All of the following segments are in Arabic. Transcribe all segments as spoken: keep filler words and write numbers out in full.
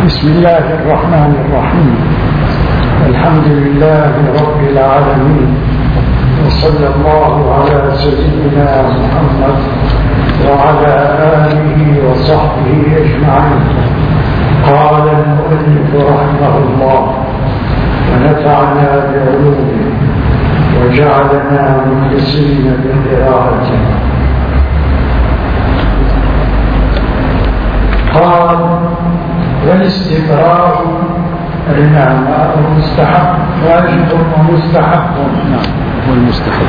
بسم الله الرحمن الرحيم. الحمد لله رب العالمين، وصلى الله على سيدنا محمد وعلى آله وصحبه أجمعين. قال المؤلف رحمه الله: ونفعنا بعلومه وجعلنا مخلصين بقراءته. قال: والاستبراء رناما مستحب، واجب ومستحب. نعم، والمستحب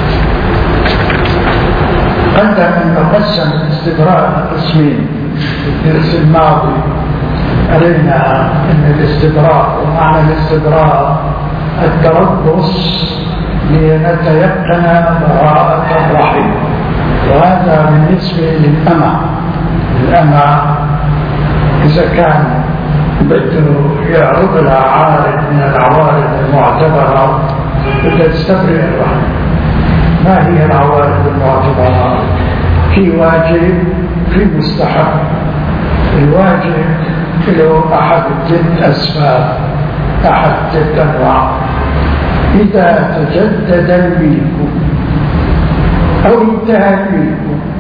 قدم أن قسم الاستبراء قسمين في الدرس الماضي. قلنا أن الاستبراء ومعنى الاستبراء التربص لنتيقن براءة الرحم، وهذا بالنسبة للأمة. الأمة إذا كان بده يعرض لها عارض من العوارض المعتبرة بدها تستبرئ الرحم. ما هي العوارض المعتبرة؟ في واجب، في مستحب. الواجب له أحد ست أسباب، أحد ست أنواع. إذا تجدد الملك أو انتهى الملك،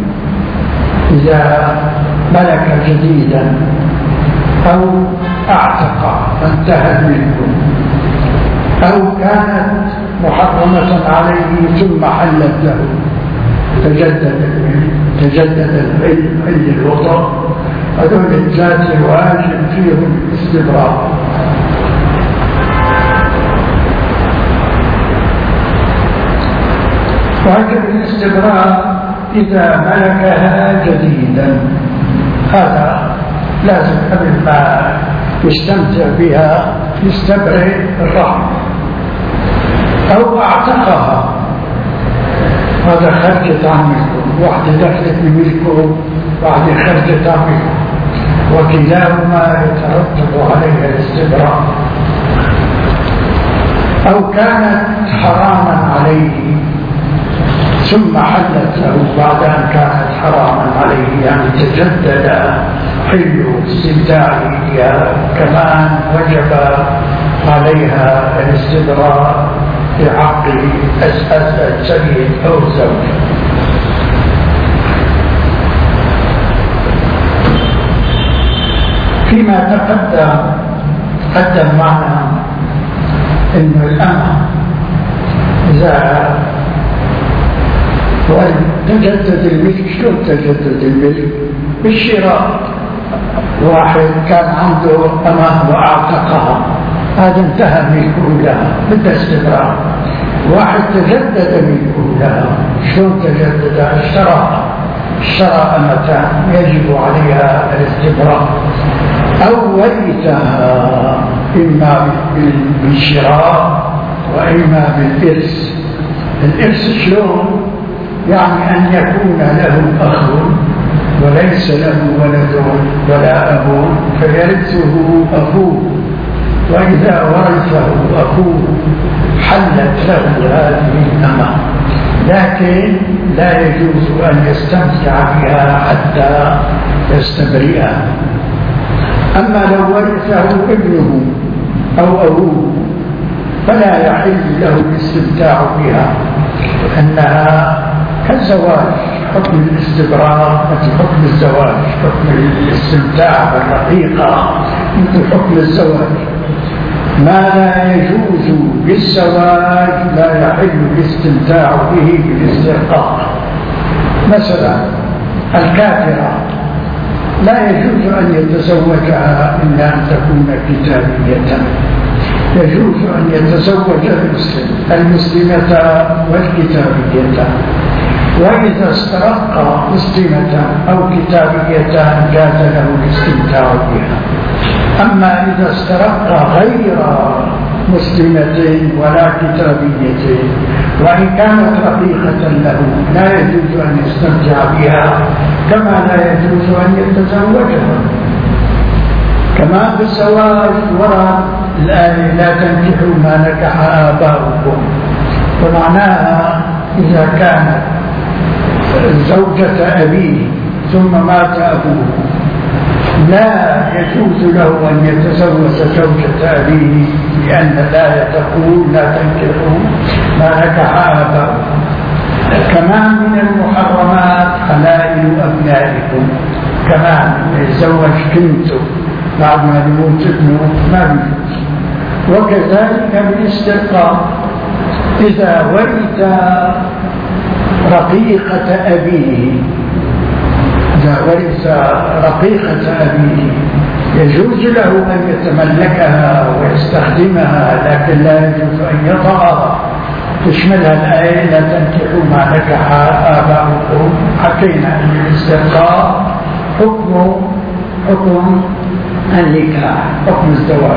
إذا ملك جديدا أو اعتق فانتهى الملك، أو كانت محرمة عليه ثم حلت له، تجدد تجدد الحل الوطن. هذول الثلاثة واجب فيهم الاستبراء. واجب الاستبراء إذا ملكها جديدا، هذا لازم قبل ما يستمتع بها يستبرئ الرحم. أو اعتقها، هذا خرجت عن ملكه، واحدة دخلت بملكه واحدة خرجت عن ملكه، وكلاهما يترتب عليها الاستبراء. أو كانت حراما عليه ثم حلت له بعد أن كانت حراما عليه، يعني تجدد حل استمتاعه بها، كمان وجب عليها الاستبراء في حق السيد أو الزوج. فيما تقدم قدم معنا أن الأمة إذا تجدد الملك، شلون تجدد الملك؟ بالشراء. واحد كان عنده أمة وأعتقها، هذا انتهى ملكه لها، بدها استبراء. واحد تجدد ملكه لها، شلون تجدد؟ اشتراها، اشترى أمتان يجب عليها الاستبراء. أو ورثها، إما بالشراء وإما بالإرث. الإرث شلون؟ يعني أن يكون له أخ وليس له ولد ولا أب فيرثه أخوه، وإذا ورثه أخوه حلت له هذه الأمة، لكن لا يجوز أن يستمتع بها حتى يستبرئها. أما لو ورثه ابنه أو أبوه فلا يحل له الاستمتاع بها، لأنها كالزواج. حكم الاستبراء مثل حكم الزواج، حكم الاستمتاع بالرقيقة مثل حكم الزواج. ما لا يجوز بالزواج لا يحل الاستمتاع به بالاسترقاق. مثلا الكافرة لا يجوز أن يتزوجها إلا أن تكون كتابية، يجوز أن يتزوج المسلم المسلمة والكتابية. وإذا استرق مسلمة أو كتابية جاز له الاستمتاع بها. أما إذا استرق غير مسلمة ولا كتابية وإن كانت رقيقة له لا يجوز أن يستمتع بها، كما لا يجوز أن يتزوجها. كما في الزواج ورد الآية: لا تنكحوا ما نكح آباؤكم، ومعناها إذا كانت زوجة أبيه ثم مات أبوه لا يجوز له أن يتزوج زوجة أبيه، لأن الآية تقول لا تنكحوا ما نكح آباؤكم. كمان من المحرمات حلائل أبنائكم، كمان يتزوج بنته بعد ما يموت ابنه ما بيجوز. وكذلك بالاسترقاق، إذا ورث رقيقة أبيه إذا ورث رقيقة أبيه يجوز له أن يتملكها ويستخدمها، لكن لا يجوز أن يطأها. تشملها الآية لا تنكحوا ما نكح آباؤكم. حكينا أن الاسترقاق حكم حكم النكاح، حكم الزواج.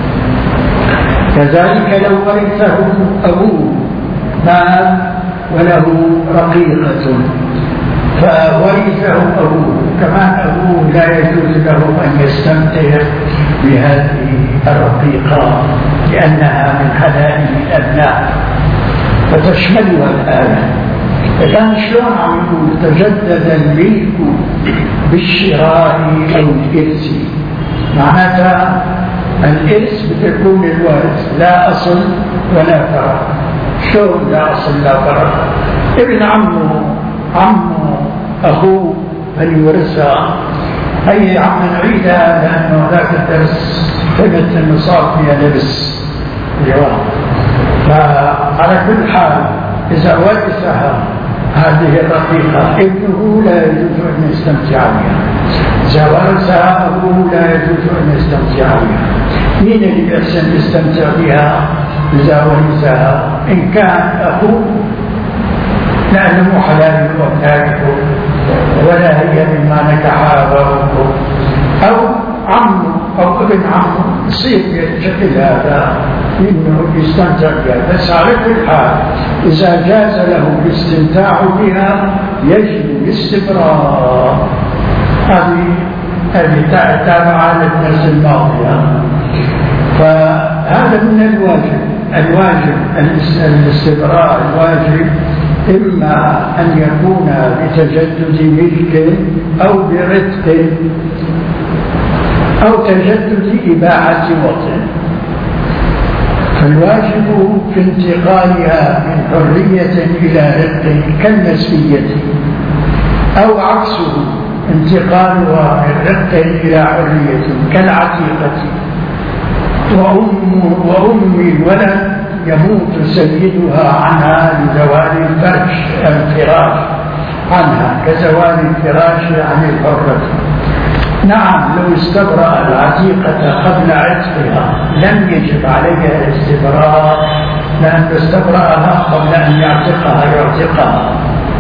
كذلك لو ورثه أبوه مات وله رقيقة فورثه أبوه، كمان أبوه لا يجوز له أن يستمتع بهذه الرقيقة لأنها من حلائل الأبناء فتشملها الآية. فكان شلون عم يقول تجدد الملك بالشراء أو الإرث؟ معناتها الإرث بتكون الوارث لا أصل ولا فرع. شلون لا أصل لا فرع؟ ابن عمه عمه أخوه فليورثها. هي عم نعيدها لأنه ذاك الدرس فهمت أنه صار فيها لبس اليوم. فعلى كل حال إذا ورثها هذه الرقيقة ابنه لا يجوز أن يستمتع بها، إذا ورثها أبوه لا يجوز أن يستمتع بها. مين اللي يحسن يستمتع بها إذا ورثها؟ إن كان أخوه لأنه مو حلال وأبنائكم ولا هي مما نكح آباؤكم، أو عمه أو ابن عمه يصير بشكل هذا إنه يستمتع بها. بس على كل حال إذا جاز له الاستمتاع بها يجب الاستبراء. هذه هذه تابعة للدرس الماضي. فهذا من الواجب الواجب الاستبراء الواجب إما أن يكون بتجدد ملك أو برتق أو تجدد إباحة وطن. فالواجب في انتقالها من حرية إلى رق كالنسبية، أو عكسه انتقالها من رق إلى حرية كالعتيقة. وأم, وأم الولد يموت سيدها عنها لزوال الفرش الفراش عنها كزوال الفراش عن الحرة. نعم لو استبرأ العتيقة قبل عتقها لم يجب عليها الاستبراء، لأن استبرأها قبل أن يعتقها يعتقها.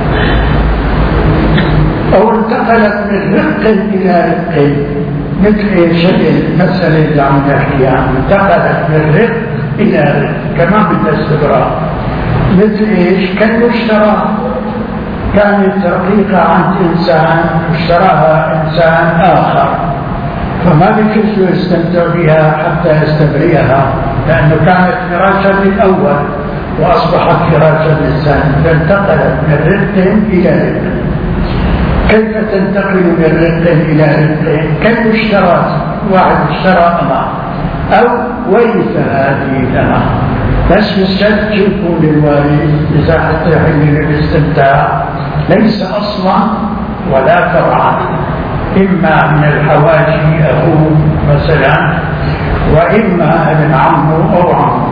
أو انتقلت من رق إلى رق، مثل شيء المسألة اللي عم نحكيها، انتقلت من رق إلى رق كمان بالاستبراء. مثل إيش؟ كالمشترى، كانت رقيقة عند إنسان اشتراها إنسان آخر فما بيجوز يستمتع بها حتى يستبرئها، لأنه كانت فراشا للأول وأصبحت فراشا للثاني، فانتقلت من رق إلى رق. كيف تنتقل من رق إلى رق؟ كالمشترى، واحد اشترى أمام أو ورث هذه الأمام، بس بالشرط يكون للوارث إذا حتى يحل الاستمتاع ليس أصلا ولا فرعا، إما من الحواشي أخوه مثلا وإما ابن عمه أو عمه.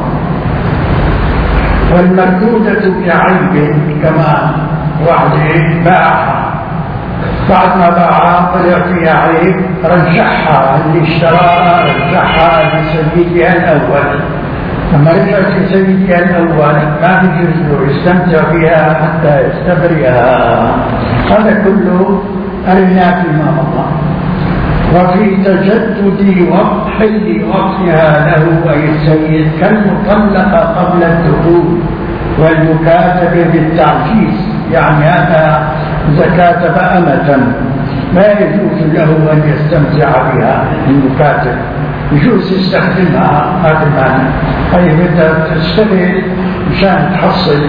والمردودة بعيب كمان، واحد باعها بعد ما باعها طلع فيها عيب رجعها اللي اشتراها رجعها لسيدها الأول. لما رجعت لسيدها الأول ما بيجوز له يستمتع بها حتى يستبرئها. هذا كله أرناه فيما مضى. وفي تجدد وقت حل وقتها له أي السيد كالمطلقة قبل الدخول والمكاتب بالتعجيز، يعني هذا إذا كاتب أمة ما يجوز له أن يستمتع بها المكاتب، يجوز يستخدمها. هذا المعنى أي متى تشتغل مشان تحصل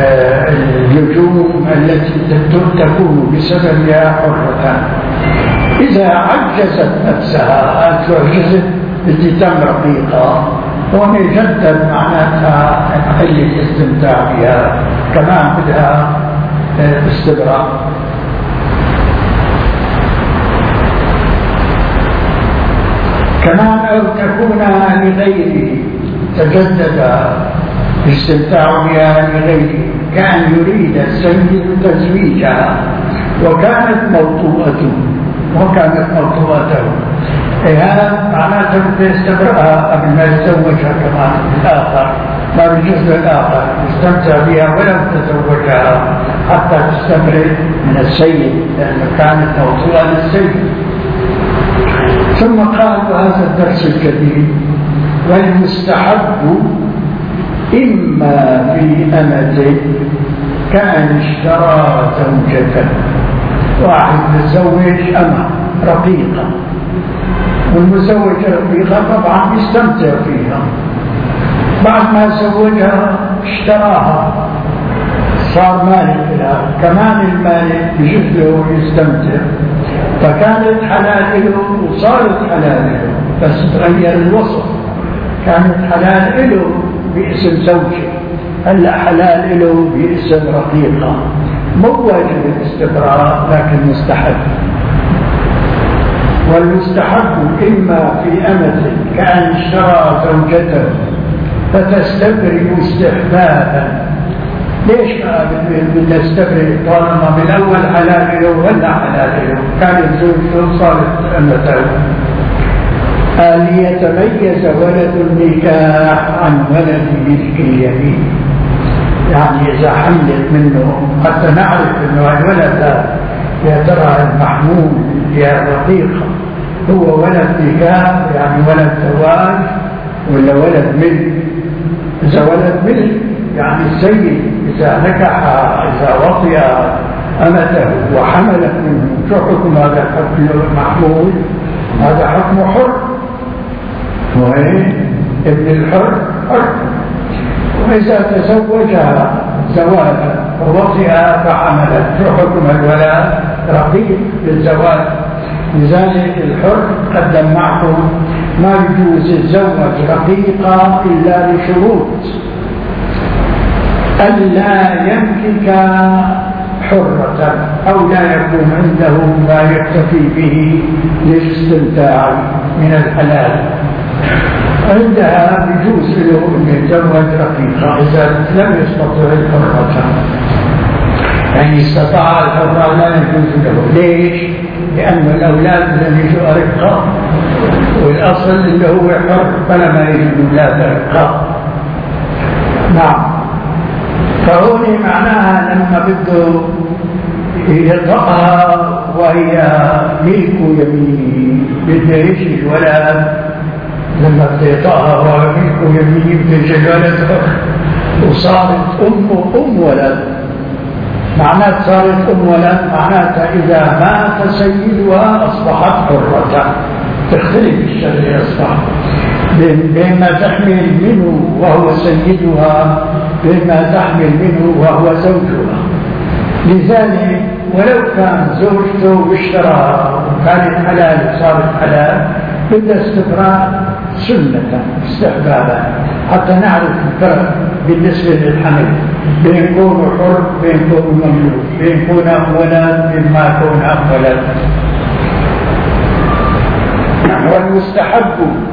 اللجوم التي تكون بسببها حرة. إذا عجزت نفسها أن تعجزت التزام رقيقة ويجدد معناتها محل الاستمتاع بها كمان بدها استبراء. كمان أو تكون لغيره تجدد الاستمتاع بها لغيره، كان يريد السيد تزويجها وكانت موطوءته وكانت موطوءته هذا معناته يستبرأها قبل ما يتزوجها كمان الآخر، ما بالجزء الآخر يستمتع بها ولو تزوجها حتى تستبرئ من السيد لأنه كانت موطوءة للسيد. ثم قال هذا الدرس الكبير: والمستحب إما في أمته كأن اشترى زوجة، واحد متزوج أمة رقيقة، والمزوج رقيقة طبعا يستمتع فيها، بعد ما زوجها اشتراها صار مالك لها، كمان المالك بجد له يستمتع، فكانت حلال له وصارت حلال له بس تغير الوصف، كانت حلال له باسم زوجه، هلا حلال له باسم رقيقة، مو واجب الاستبراء لكن مستحب. والمستحب إما في أمته كأن اشترى زوجته فتستبرئ استحبابا. ليش ما بتستبرئ طالما بالأول حلال له ولا حلال له؟ كانت زوجته صارت أمته. أن يتميز ولد النكاح عن ولد ملك اليمين، يعني إذا حملت منه حتى نعرف أنه الولد يا ترى المحمول يا رقيقة هو ولد نكاح يعني ولد زواج ولا ولد ملك. إذا ولد ملك يعني السيد إذا نكح إذا وطئ أمته وحملت منه، شو حكم هذا الحكم المحمول؟ هذا حكم حر، وين ابن الحر حر. وإذا تزوجها زواجا ووطئها فحملت، شو حكم الولد؟ رقيق للزواج. لذلك الحر قدم معه ما يجوز الزوج رقيقة إلا لشروط: ألا يملك حرة أو لا يكون عنده ما يكتفي به للاستمتاع من الحلال، عندها بجوز له أن يتزوج رقيقة إذا لم يستطع الحرة. يعني استطاع الحرة لا يجوز له. ليش؟ لأن الأولاد لم يجوا رقة، والأصل اللي هو حر فلا ما يجوا أولاد رقة. نعم. فهون معناها لما بده يطأها وهي ملك يمينه، بده يجي الولد لما بده يطأها وهي ملك يمينه بده يجي الولد وصارت أمه أم ولد. معناتها صارت أم ولد معناتها إذا مات سيدها أصبحت حرة. تختلف الشريعة أصبحت بين ما تحمل منه وهو سيدها بين ما تحمل منه وهو زوجها. لذلك ولو كان زوجته واشتراها وكانت حلال وصارت حلال بدها استبراء سنة استحبابا حتى نعرف الفرق بالنسبة للحمل بين كونه حر بين كونه مملوك، بين كونه ولد بين ما كونه ولد. والمستحب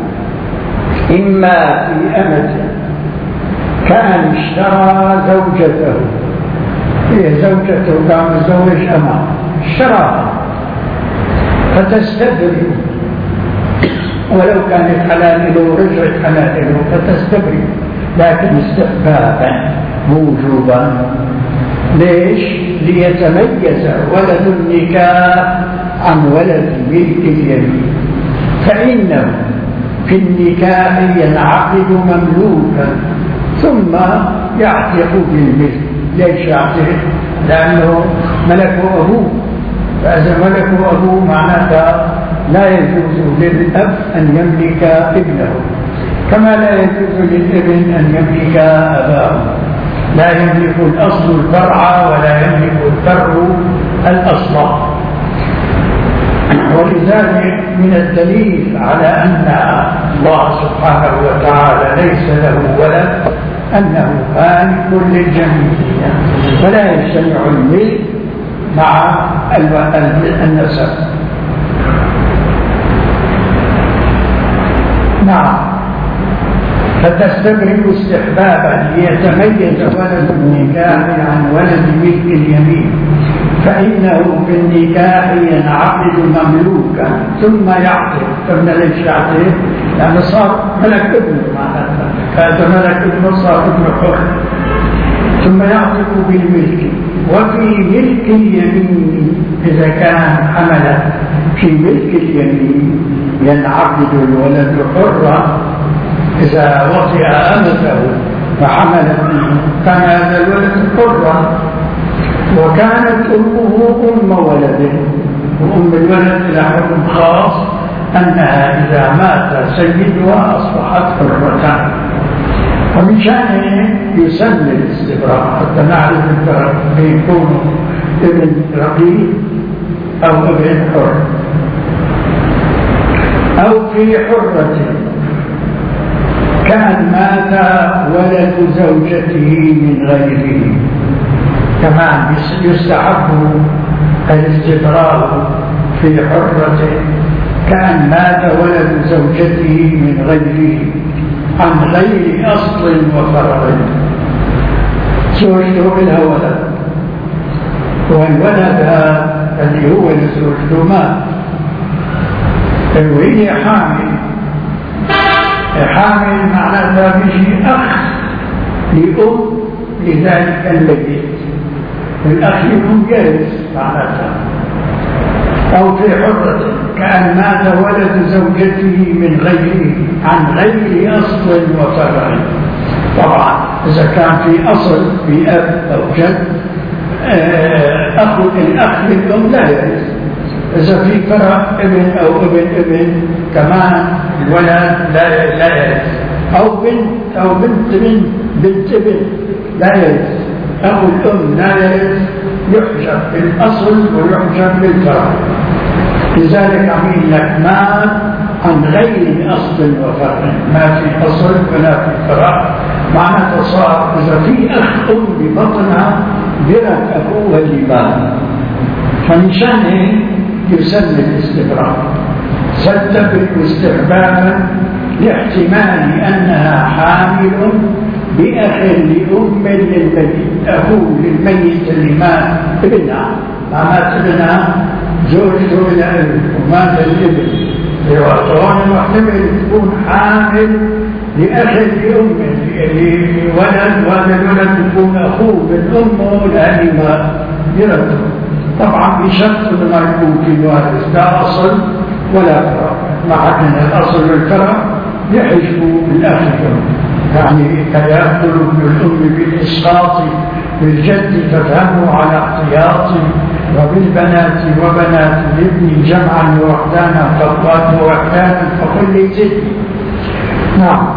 إما في أمته كان اشترى زوجته، هي زوجته كان متزوج أمه اشتراها فتستبرئ، ولو كانت حلال له رجعت حلال له فتستبرئ، لكن استحبابا موجوبا. ليش؟ ليتميز ولد النكاح عن ولد ملك اليمين، فإنه في النكاح ينعقد مملوكا ثم يعتق بالملك. ليش يعتق؟ لأنه ملكه أبوه، فإذا ملكه أبوه معناتها لا يجوز للأب أن يملك ابنه، كما لا يجوز للابن أن يملك أباه. لا يملك الأصل الفرع ولا يملك الفرع الأصل. ولذلك من الدليل على أن الله سبحانه وتعالى ليس له ولد أنه خالق للجميع، فلا يجتمع الملك مع النسب. نعم. فتستبرئ استحبابا ليتميز ولد النكاح عن ولد ملك اليمين، فإنه في النكاح ينعقد مملوكا ثم يعقد. ثم ليش يعقد؟ يعني صار ملك ابنه معناتها، هذا ملك ابنه صار ابن حر، ثم يعقد بالملك. وفي ملك اليمين إذا كان حمل في ملك اليمين ينعقد الولد حرا. إذا وطئ أمته فحملت منه كان هذا الولد حرا، وكانت أمه أم ولده، وأم الولد لها حكم خاص أنها إذا مات سيدها أصبحت حرة. ومن شأنه يسمى الاستبراء حتى نعرف الفرق بين يكون ابن رقيق أو ابن حر أو في حرة كان مات ولد زوجته من غيره. كمان يستحب الاستبراء في حرة كان مات ولد زوجته من غيره عن غير أصل وفرع. زوجته لها ولد، والولد الذي هو لزوجته مات وهي حامل. حامل معناتها بيجي أخ لأم لذلك الميت، الأخ لأم جالس معناتها. أو في حرة كأن مات ولد زوجته من غيره عن غير أصل وفرع. طبعا إذا كان في أصل في أب أو جد أخ الأخ للأم لا يرث. إذا في فرع ابن أو ابن ابن كمان الولد لا لا يرث، أو بنت أو بنت بنت بنت ابن لا يرث. أخو الأم لا يرث، يحجب بالأصل ويحجب بالفرع. لذلك عميل لك مات عن غير أصل وفرع، ما في أصل ولا في فرع. معناته صار إذا في أخ أم ببطنها برد أخوها اللي مات، فمن شأنه يسمى الاستبراء. ستبرئ استحبابا لاحتمال أنها حامل بأخ لأم للميت، أخوه للميت اللي مات ابنها، ما مات ابنها زوجته إلى ابن ومات الابن. وهون محتمل تكون حامل لأخ لأم لولد، وهذا الولد يكون أخوه من أمه لأهل ما يرده. طبعا بشرط ما يكون في الوارث لا أصل ولا فرع، مع أن الأصل والفرع يحجبوا بالأخ يعني كيأكل ابن الأم بالإسقاط بالجد فافهموا على احتياطي، وبالبنات وبنات الابن جمعا ووحدانا فقوات ووحدانا فكل زد. نعم.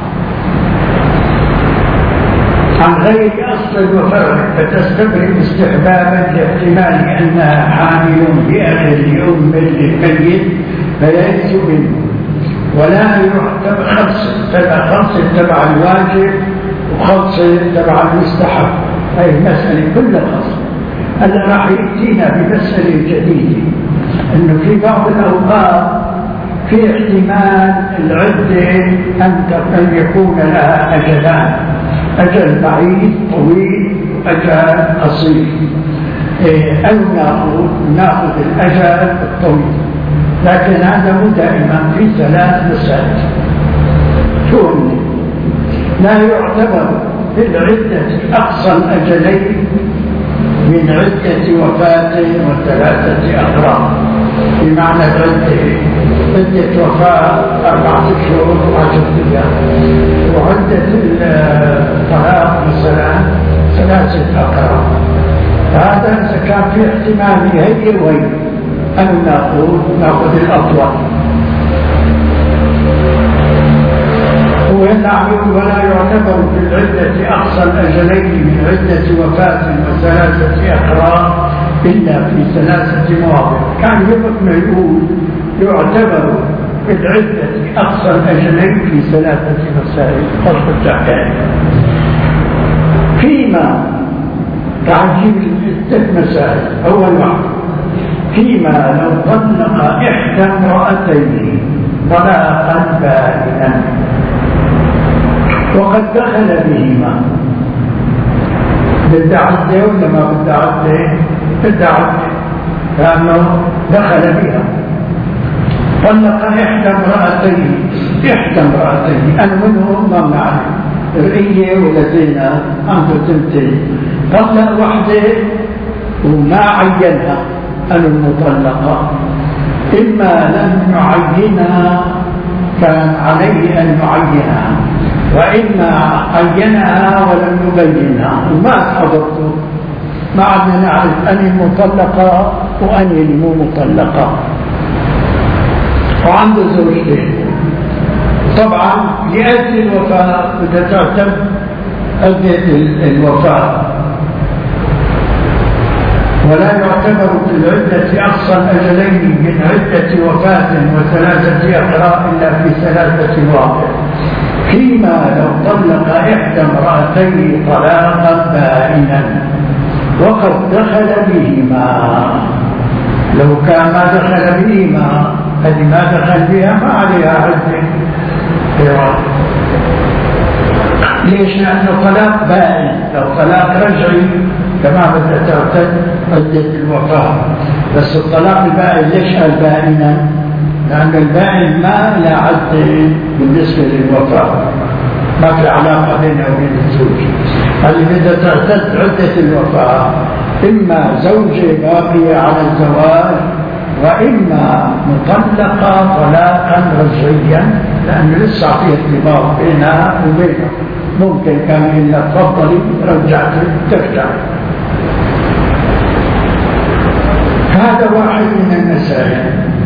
عن غير أصل وفرع فتستبرئ استحبابا لاحتمال أنها حامل بأخ لأم للميت فيئس منه، ولا يعتبر خمس تبع خمس تبع الواجب وخمس تبع المستحب. هذه المسألة كلها خاصة. هلا راح يأتينا بمسألة جديدة، إنه في بعض الأوقات في احتمال العدة أن يكون لها أجلان، أجل بعيد طويل وأجل قصير. أو نأخذ نأخذ الأجل الطويل، لكن هذا مو دائما في ثلاث مسائل. شو لا يعتبر في العدة أقصى الأجلين من عدة وفاة وثلاثة أغراض. بمعنى العدة عدة وفاة أربعة شهور وعشرة أيام، وعدة الطلاق مثلا ثلاثة أغراض. هذا إذا كان في احتمال هي وهي أن نأخذ نأخذ الأطول. وينعمل ولا يعتبر في العدة أقصى الأجلين من عدة وفاة وثلاثة أقراء إلا في ثلاثة مواضع. كان يبقى يقول يعتبر بالعدة أقصى الأجلين في ثلاثة مسائل فصل الزكاة. فيما تعجيب الست مسائل. أول واحد فيما لو طلق إحدى امرأتين طلاقا بائنا وقد دخل بهما، بدها عدة ولا ما بدها عدة؟ بدها عدة لأنه دخل بها. طلق إحدى امرأتين، إحدى امرأتين أنا منهم ما بنعرف رئية ولا زينة عنده تنتين، طلق وحدة وما عينها أنا المطلقة، إما لم يعينها كان عليه أن يعينها، وإما عينها ولم يبينها وما حضرته، ما عدنا نعرف أني المطلقة وأني المو مطلقة. وعنده زوجتين، طبعا لأجل الوفاة بدها تعتم عدة الوفاة، ولا يعتبر في العدة أقصى الأجلين من عدة وفاة وثلاثة أقراء إلا في ثلاثة واقع. فيما لو طلق إحدى امرأتين طلاقا بائنا وقد دخل بهما، لو كان ما دخل بهما هذه ما دخل بها ما عليها عدة. ليش؟ لأنه طلاق بائن، لو طلاق رجعي كما بدأت تعتد عدة الوفاة، بس الطلاق البائن ليش قال بائنا؟ لأن البائن ما لا عدة بالنسبة للوفاة، ما في علاقة بينه وبين الزوج. اللي بدها تعتد عدة الوفاة إما زوجة باقية على الزواج وإما مطلقة طلاقا رجعيا، لأنه لسه في ارتباط بينها وبينه، ممكن كان إلا تفضلي رجعتي ترجع. هذا واحد من المسائل.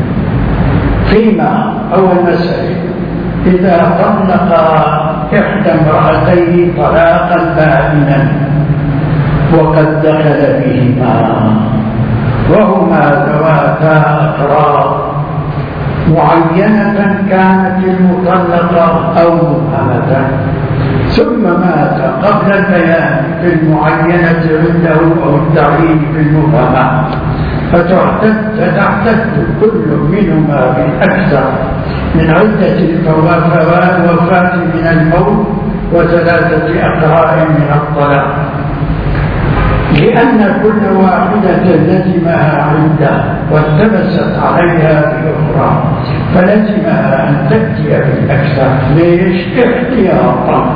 فيما أول مسائل إذا طلق إحدى امرأتين طلاقا بائنا وقد دخل بهما وهما ذواتا أقرار، معينة كانت المطلقة أو مبهمة، ثم مات قبل البيان في المعينة عنده أو التعيين في المبهمة، فتعتد كل منهما بالأكثر من عدة الوفاة من الموت وثلاثة أقراء من الطلاق، لأن كل واحدة لزمها عدة والتبست عليها بأخرى، فلزمها أن تأتي بالأكثر. ليش؟ احتياطا.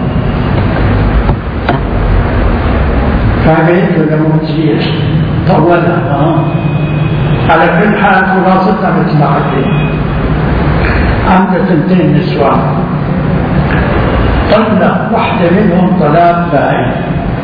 فعليك لما تصير طولها على كل حال خلاصتها مثل ما حكينا. عندها ثنتين نسوان، طلق واحدة منهم طلاق بائن،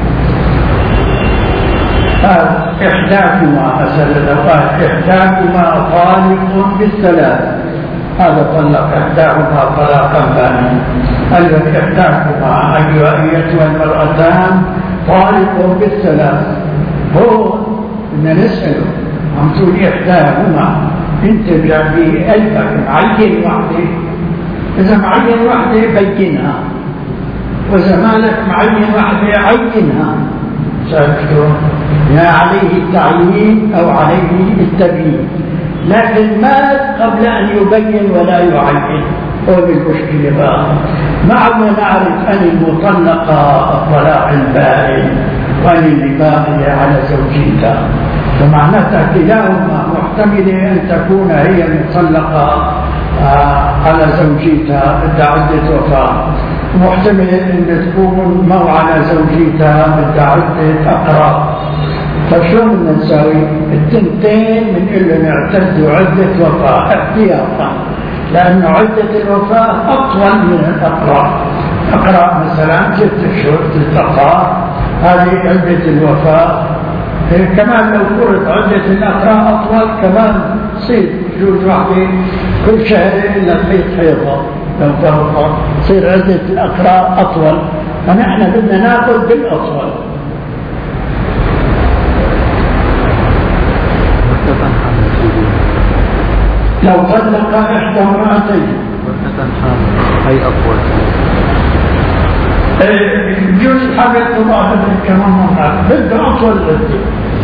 قال إحداكما مثلا، لو قال إحداكما طالق بالثلاث، هذا طلق إحداكما طلاقا بائنا. قال لك إحداكما أيتها المرأتان طالق بالثلاث، هو بدنا نسأله عم تقول إحداهما، أنت جايب قلبك معين وحدة، إذا معين وحدة بينها، وإذا مالك معين وحدة عينها. شايفتوا؟ يا عليه التعيين أو عليه التبيين، لكن مات قبل أن يبين ولا يعين، هو المشكلة بقى. معنا نعرف أن المطلقة الطلاق البائن وأن اللي باقية على زوجيتها، فمعناتها كلاهما محتملة أن تكون هي مطلقة على زوجيتها بدها عدة وفاة، محتملة أن تكون مو على زوجيتها بدها عدة أقراء. فشو بدنا نسوي؟ التنتين بنقول لهم اعتدوا عدة وفاة احتياطا، لأن عدة الوفاة أطول من الأقراء. أقراء مثلا ست أشهر ست أقراء، هذه عدة الوفاة. كمان لو فرض عدة الأقراء أطول كمان تصير جوز واحدة كل شهرين إلا تحيط حيضة، لو فرض تصير عدة الأقراء أطول، فنحن بدنا ناخذ بالأطول. لو طلق إحدى امرأتين أي أقوال يجوز حاجة الله كمان مرة بده أطول عدة.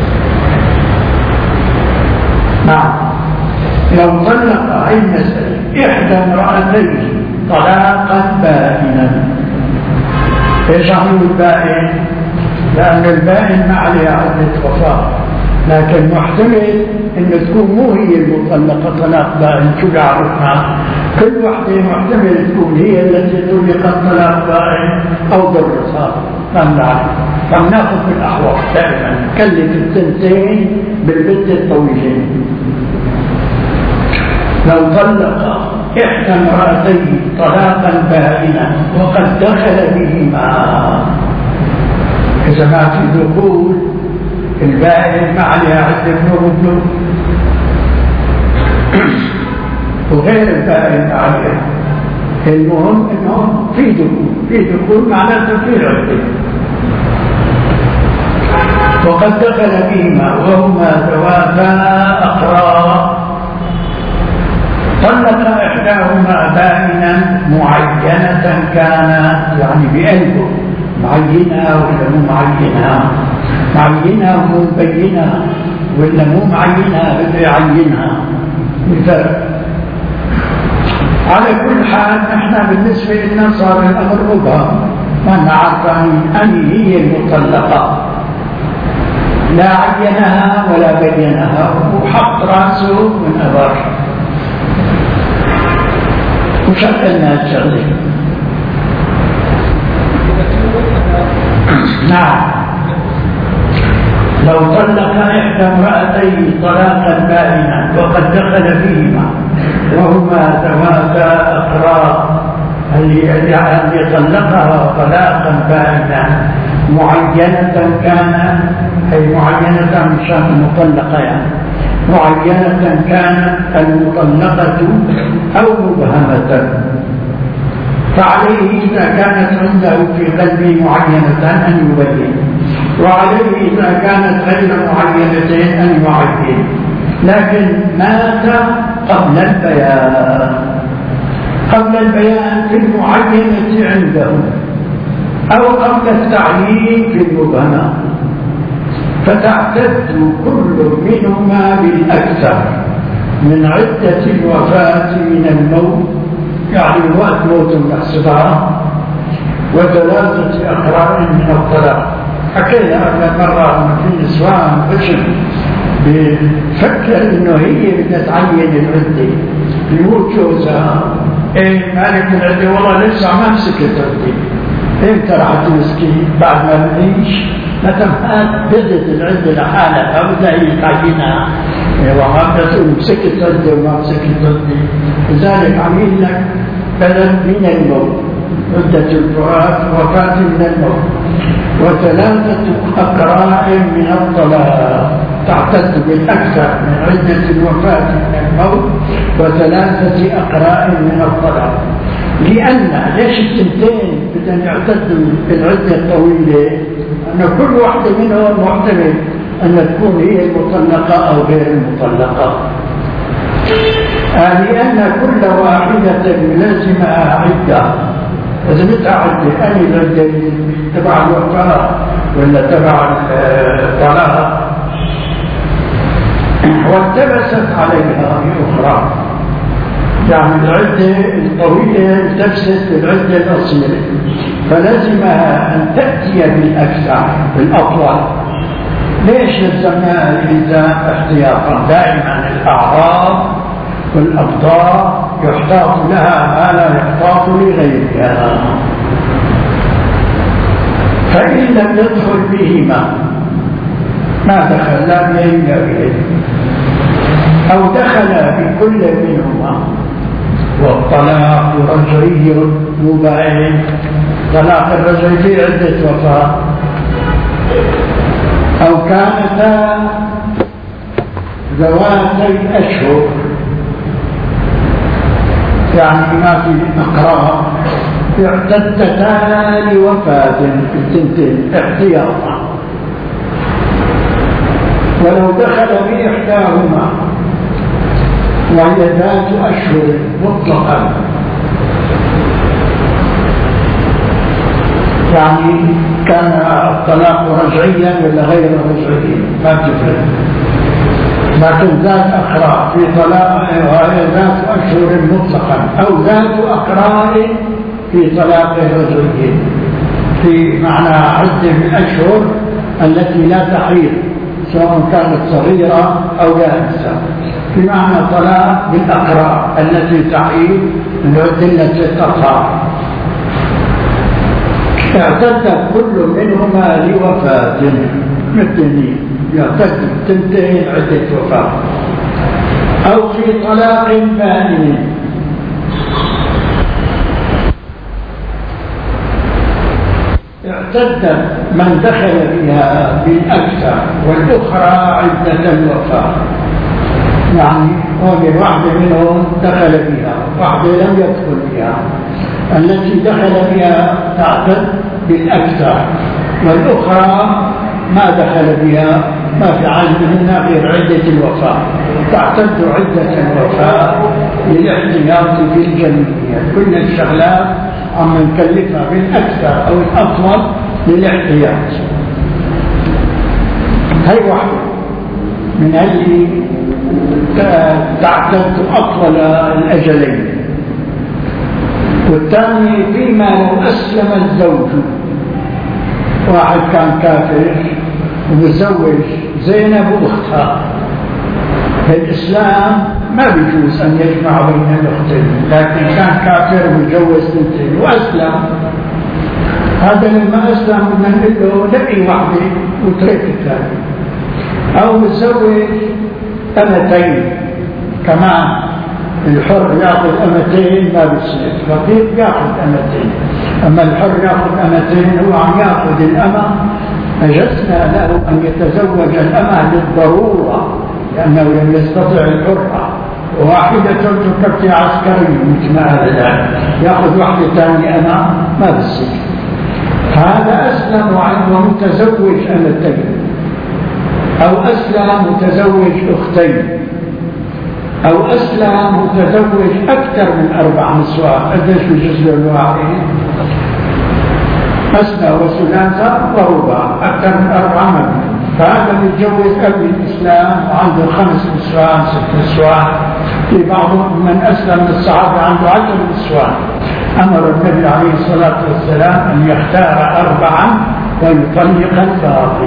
نعم لو طلق أي مسألة إحدى امرأتين طلاقا بائنا. إيش عمل البائن؟ لأن البائن ما عليها عدة وفاة، لكن محتمل أن تكون مو هي المطلقة طلاق بائن. شو بيعرفنا؟ كل واحدة محتمل تكون هي التي طلقت طلاق بائن أو بالرصاص. فلنأخذ بالأحوال دائما نكلف الثنتين بالبنت الطويلين. لو طلق إحدى امرأتين طلاقا بائنا وقد دخل بهما، إذا ما في دخول البائن ما عليها عدة ابن وغير البائن ما عليها. المهم انه في دخول، في دخول معناته في عدة. وقد دخل بهما وهما ذواتا أقرار. طلق إحداهما بائنا معينة كان يعني بقلبه، معينها ولا مو معينها، معينها ومو مبينها ولا مو معينها بده يعينها، الفرق. على كل حال نحن بالنسبة لنا صار الأمر مبهم، ما نعرف أن هي المطلقة، لا عينها ولا بينها وحط راسه من أبر وشغلنا الشغلة. نعم لو طلق إحدى امرأتين طلاقا بائنا وقد دخل فيهما وهما ذواتا أقرار، اللي طلقها طلاقا بائنا معينة كان، أي معينة مشان المطلقة يعني، معينة كانت المطلقة أو مبهمة، فعليه إذا كانت عنده في قلبه معينة أن يبين، وعليه إذا كانت غير معينة أن يعين. لكن مات قبل البيان، قبل البيان في المعينة عنده أو قبل التعيين في المبهمة، فتعتد كل منهما بالأكثر من عدة الوفاة من الموت، يعني وقت موت محسبها، وثلاثة أقرار من الطلاق. حكينا قبل مرة أن في نسوان بشر بفكر إنه هي بدها تعين العدة، يموت جوزها، إيه مالك العدة؟ والله لسه ما مسكت عدة. إمتى راح تمسكي؟ بعد ما بنعيش مثلا بدت العدة لحالها فبدأ يتعينها، وما بدأت مسكت عدة وما مسكت عدة. لذلك عميل لك بدل من الموت، عدة الوفاة من الموت، وثلاثة أقراء من الطلاق، تعتد بالأكثر من عدة الوفاة من الموت وثلاثة أقراء من الطلاق. لأن ليش الثنتين بدهم يعتدوا بالعدة الطويلة؟ أن كل واحدة منهم محتمل أن تكون هي المطلقة أو غير المطلقة، آه لأن كل واحدة لازمها عدة. إذا متعدة أني العدة تبع الوفاة ولا تبع الطلاق، والتبست عليها أخرى، يعني العدة الطويلة التبست بالعدة القصيرة، فلازمها أن تأتي بالأكثر بالأطول. ليش لزمنا الإلزام احتياطا؟ دائما الأعراض والأبضاع يحتاط لها ما لا يحتاط لغيرها، فإن لم يدخل بهما ما دخل لا بين غيره أو دخل بكل منهما، والطلاق رجعي مباين، طلاق الرجعي في عدة وفاة، أو كانتا ذواتي أشهر، يعني ما في أقرار، اعتدتا لوفاة الثنتين احتياطا. ولو دخل بإحداهما وهي ذات أشهر مطلقا، يعني كان الطلاق رجعيا ولا غير رجعي ما تفرق، لكن ذات أقراء في طلاق وهي ذات أشهر مطلقا أو ذات أقراء في طلاق رجعي، في معنى عدة الأشهر التي لا تحيض سواء كانت صغيرة أو يائسة، في معنى طلاق بالأقراء التي تحيض العدة الأطهار. اعتدت كل منهما لوفاة مثلني، يعتد تنتهي عدة وفاة، أو في طلاق بائن. اعتدت من دخل بها بالأكثر والأخرى عدة الوفاة، يعني ومن واحدة منهم دخل بها واحدة لم يدخل بها، التي دخل بها تعتد بالأكثر والأخرى ما دخل بها ما في عزمهن غير عدة الوفاة، تعتد عدة الوفاة للاحتياط بالجميع. كل الشغلات عم نكلفها بالأكثر أو الأطول للاحتياط. هي واحدة من اللي تعتد أطول الأجلين. والثاني فيما لو أسلم الزوج، واحد كان كافر ومتزوج زينب وأختها، في الإسلام ما بيجوز أن يجمع بين الأختين، لكن كان كافر ومتجوز بنتين وأسلم، هذا لما أسلم من له لقي واحدة وترك الثاني، أو متزوج أمتين كمان، الحر يأخذ أمتين ما بيصير، الرقيق يأخذ أمتين، أما الحر يأخذ أمتين هو عم يأخذ الأمة، أجزنا له أن يتزوج الأمة للضرورة لأنه لم يستطع الحرة، وواحدة تكفي عسكري مثل هذا يأخذ واحدة ثانية أمة ما بيصير. هذا أسلم ومتزوج أمتين، أو أسلم متزوج أختين، أو أسلم متزوج أكثر من أربع نسوان. قديش بجزء الواحد؟ أسلم وثلاثة ورباع، أكثر من أربعة مبنى. فهذا متجوز قبل الإسلام وعنده خمس نسوان ست نسوان، في بعضهم من أسلم من الصحابة عنده عشر نسوان. أمر النبي عليه الصلاة والسلام أن يختار أربعا ويطلق الباقي.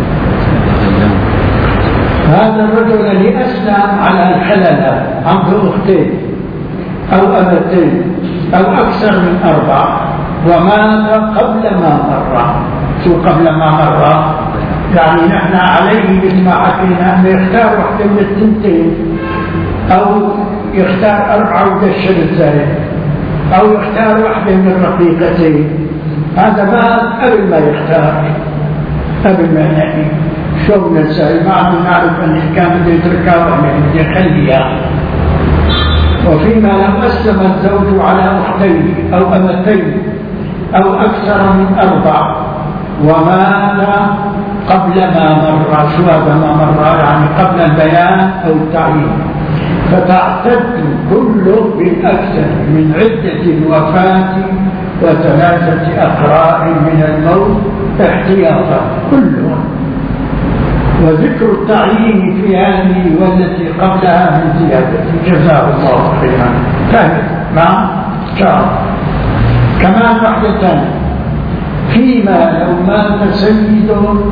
هذا الرجل اللي أسلم على الحلال عنده أختين أو أمتين أو أكثر من أربع، ومات قبل ما مر. شو قبل ما مر؟ يعني نحن عليه مثل ما حكينا أن يختار واحدة من الثنتين، أو يختار أربعة ودشر الزائد، أو يختار واحدة من الرقيقتين. هذا مات قبل ما يختار، قبل ما ينقي. شو من السائل ما عم نعرف أن كان بده يتركها وأن بده يخليها. وفيما لو أسلم الزوج على أختين أو أمتين أو أكثر من أربع ومات قبل ما مر. شو هذا ما مر؟ يعني قبل البيان أو التعيين، فتعتد كله بالأكثر من عدة الوفاة وثلاثة أقراء من الموت احتياطا كلهم. وذكر التعيين في هذه والتي قبلها من زيادة. جزاه الله خيرا. ثالث نعم شاء كمان واحدة ثانية. فيما لو مات سيد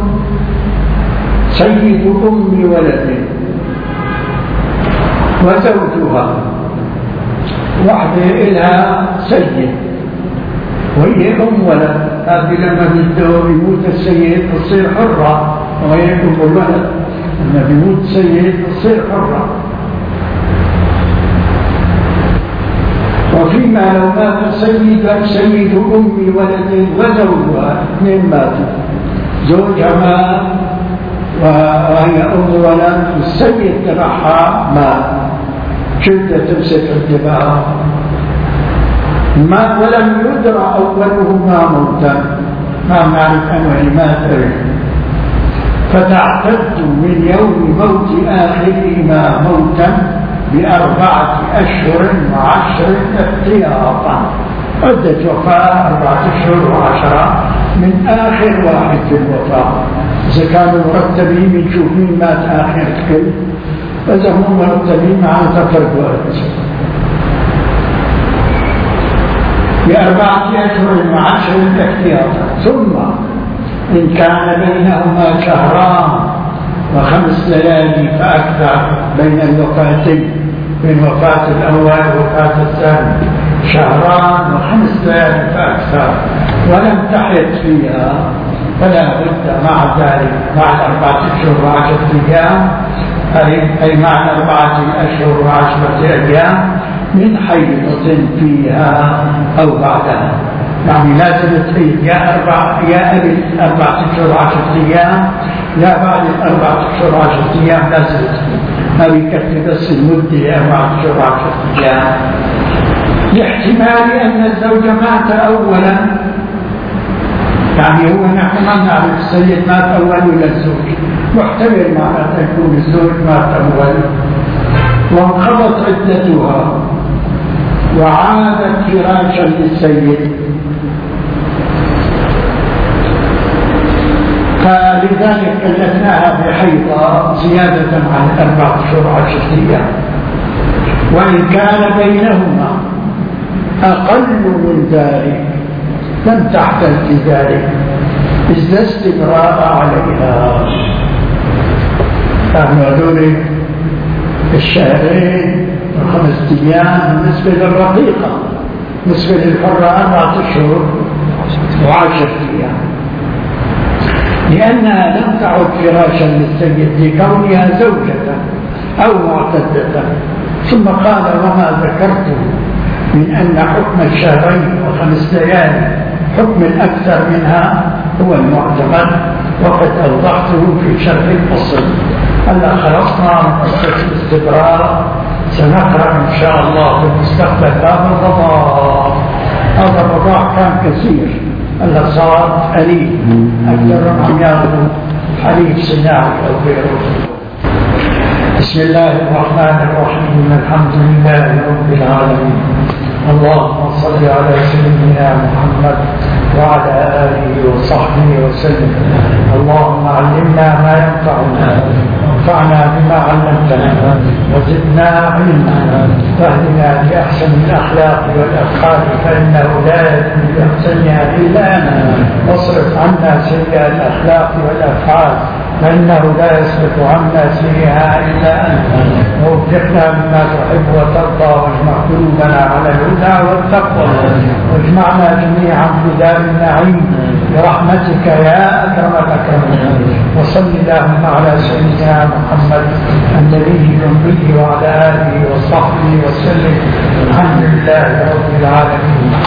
سيد أم ولد وزوجها، واحدة إلها سيد وهي أم ولد، هذه لما بده يموت السيد تصير حرة وهي أم الولد، لما بيموت سيد تصير حرة. وفيما لو مات سيد سيد أم ولد وزوجها، اثنين ماتوا، زوجها مات وهي أم ولد والسيد تبعها مات، شدة تمسك انتباهها ما ولم يدرى أولهما موتا، ما نعرف أنه مات، فتعتد من يوم موت آخرهما موتا بأربعة أشهر وعشر احتياطا. عدة وفاة أربعة أشهر وعشرة من آخر واحد في الوفاة. إذا كانوا مرتبين بنشوف مين مات آخر كل، فإذا هم مرتبين مع تفرق وقت بأربعة أشهر وعشر احتياطا. ثم إن كان بينهما شهران وخمس ليالي فأكثر بين الوفاتين، بين وفاة الأول ووفاة الثاني شهران وخمس ليالي فأكثر ولم تحد فيها، فلا بد مع ذلك مع الأربعة أشهر وعشرة أيام، أي مع الأربعة أشهر وعشرة أيام من حيضة فيها أو بعدها. يعني لازم تحيض يا أربع يا قبل أربعة أشهر وعشرة أيام يا بعد الأربعة أشهر وعشرة أيام لازم تحيض، ما بيكفي بس المدة أربعة أشهر وعشرة أيام. لاحتمال أن الزوج مات أولا، يعني هو نحن ما نعرف السيد مات أول ولا الزوج، محتمل معناته يكون الزوج مات أول وانقضت عدتها وعادت فراشا للسيد، فلذلك كلفناها بحيضة زيادة عن أربعة أشهر وعشرة أيام. وإن كان بينهما أقل من ذلك لم تحتل في ذلك، إذ لا استبراء عليها. فهذول الشهرين وخمسة أيام بالنسبة للرقيقة، بالنسبة للحرة أربعة أشهر وعشرة أيام، لأنها لم تعد فراشا للسيد لكونها زوجة أو معتدة. ثم قال: وما ذكرته من أن حكم الشهرين وخمس ليالي حكم أكثر منها هو المعتمد، وقد أوضحته في شرح الفصل. هلا خلصنا من قصة الاستبراء، سنقرأ إن شاء الله في المستقبل باب الرضاع. هذا الرضاع كان كثير، هلا صار قليل، أكثرهم عم ياخذوا حليب صناعي أو غيره. بسم الله الرحمن الرحيم. الحمد لله رب العالمين، اللهم صل على سيدنا محمد وعلى آله وصحبه وسلم. اللهم علمنا ما ينفعنا وانفعنا بما علمتنا وزدنا علما، واهدنا بأحسن الأخلاق والأفعال فإنه لا يهدي بأحسنها إلا أنت، واصرف عنا سيئة الأخلاق والأفعال فإنه لا يصرف عنا سيئها إلا أنت. ووفقنا مما تحب وترضى، واجمع قلوبنا على الهدى والتقوى، واجمعنا جميعا في دار النعيم برحمتك يا أكرم الأكرمين. وصل اللهم على سيدنا محمد النبي الأمي وعلى آله وصحبه وسلم. الحمد لله رب العالمين.